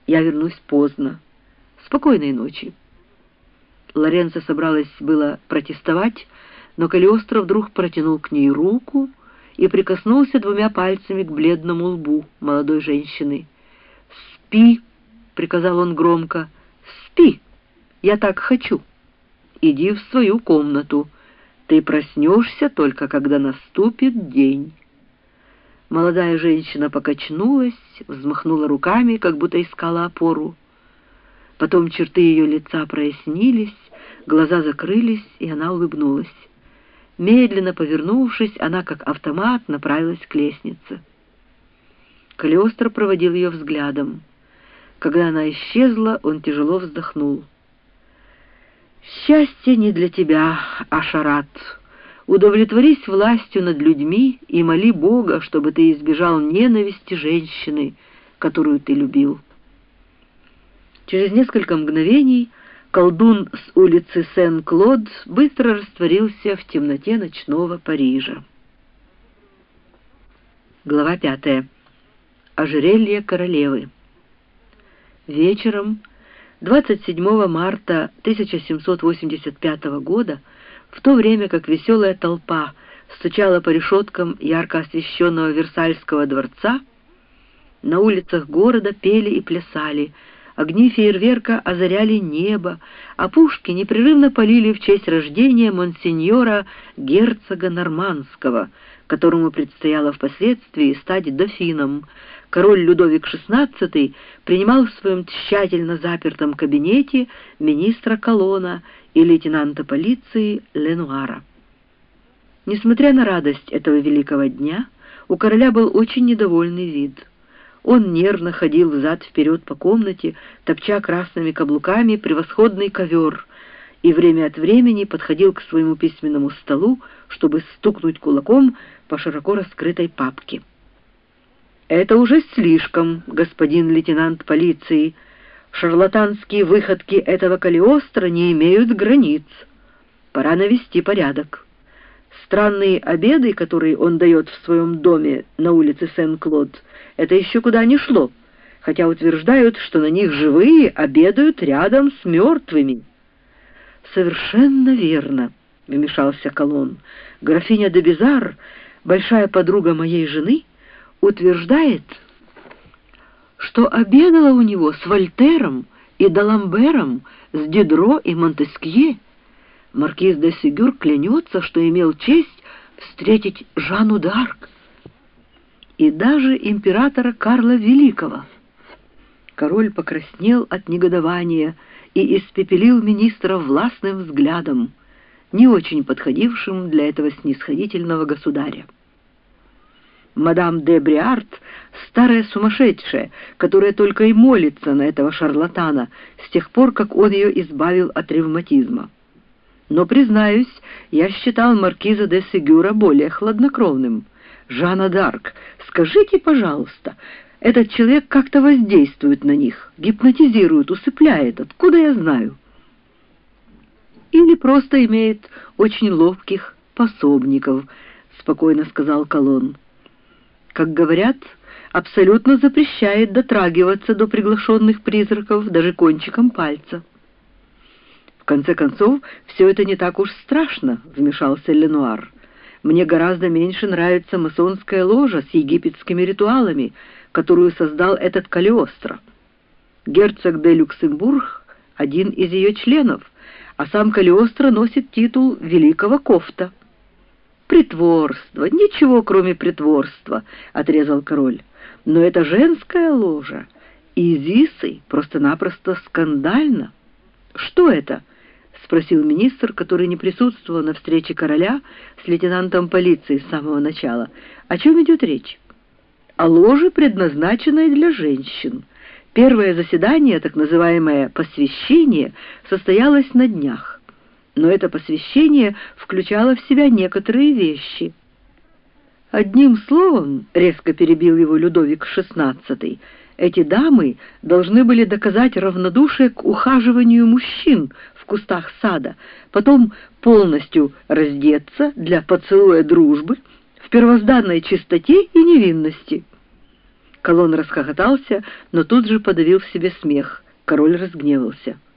Я вернусь поздно. Спокойной ночи». Лоренцо собралась было протестовать, но Калиостро вдруг протянул к ней руку и прикоснулся двумя пальцами к бледному лбу молодой женщины. «Спи», — приказал он громко, — «спи, я так хочу. Иди в свою комнату, ты проснешься только когда наступит день». Молодая женщина покачнулась, взмахнула руками, как будто искала опору. Потом черты ее лица прояснились, глаза закрылись, и она улыбнулась. Медленно повернувшись, она, как автомат, направилась к лестнице. Калиостро проводил ее взглядом. Когда она исчезла, он тяжело вздохнул. «Счастье не для тебя, Ашарат. Удовлетворись властью над людьми и моли Бога, чтобы ты избежал ненависти женщины, которую ты любил». Через несколько мгновений колдун с улицы Сен-Клод быстро растворился в темноте ночного Парижа. Глава 5. Ожерелье королевы. Вечером 27 марта 1785 года, в то время как веселая толпа стучала по решеткам ярко освещенного Версальского дворца, на улицах города пели и плясали, огни фейерверка озаряли небо, а пушки непрерывно полили в честь рождения монсеньора герцога Нормандского, которому предстояло впоследствии стать дофином. Король Людовик XVI принимал в своем тщательно запертом кабинете министра Колона и лейтенанта полиции Ленуара. Несмотря на радость этого великого дня, у короля был очень недовольный вид. Он нервно ходил взад-вперед по комнате, топча красными каблуками превосходный ковер, и время от времени подходил к своему письменному столу, чтобы стукнуть кулаком по широко раскрытой папке. «Это уже слишком, господин лейтенант полиции. Шарлатанские выходки этого Калиостро не имеют границ. Пора навести порядок. Странные обеды, которые он дает в своем доме на улице Сен-Клод, это еще куда ни шло, хотя утверждают, что на них живые обедают рядом с мертвыми». «Совершенно верно», — вмешался Колон. «Графиня де Безар, большая подруга моей жены, утверждает, что обедала у него с Вольтером и Даламбером, с Дидро и Монтескье. Маркиз де Сигюр клянется, что имел честь встретить Жанну д'Арк и даже императора Карла Великого». Король покраснел от негодования и испепелил министра властным взглядом, не очень подходившим для этого снисходительного государя. Мадам де Бриарт — старая сумасшедшая, которая только и молится на этого шарлатана с тех пор, как он ее избавил от ревматизма. Но, признаюсь, я считал маркиза де Сигюра более хладнокровным. Жанна д'Арк, скажите, пожалуйста, этот человек как-то воздействует на них, гипнотизирует, усыпляет, откуда я знаю? Или просто имеет очень ловких пособников, спокойно сказал Колон. Как говорят, абсолютно запрещает дотрагиваться до приглашенных призраков даже кончиком пальца. «В конце концов, все это не так уж страшно», — вмешался Ленуар. «Мне гораздо меньше нравится масонская ложа с египетскими ритуалами, которую создал этот Калиостро. Герцог де Люксембург — один из ее членов, а сам Калиостро носит титул великого кофта». «Притворство, ничего кроме притворства», — отрезал король. «Но это женская ложа, и Изисы просто-напросто скандально». «Что это?» — спросил министр, который не присутствовал на встрече короля с лейтенантом полиции с самого начала. «О чем идет речь?» «О ложе, предназначенной для женщин. Первое заседание, так называемое «посвящение», состоялось на днях. Но это посвящение включало в себя некоторые вещи». «Одним словом, — резко перебил его Людовик XVI, — эти дамы должны были доказать равнодушие к ухаживанию мужчин в кустах сада, потом полностью раздеться для поцелуя дружбы в первозданной чистоте и невинности». Колон расхохотался, но тут же подавил в себе смех. Король разгневался.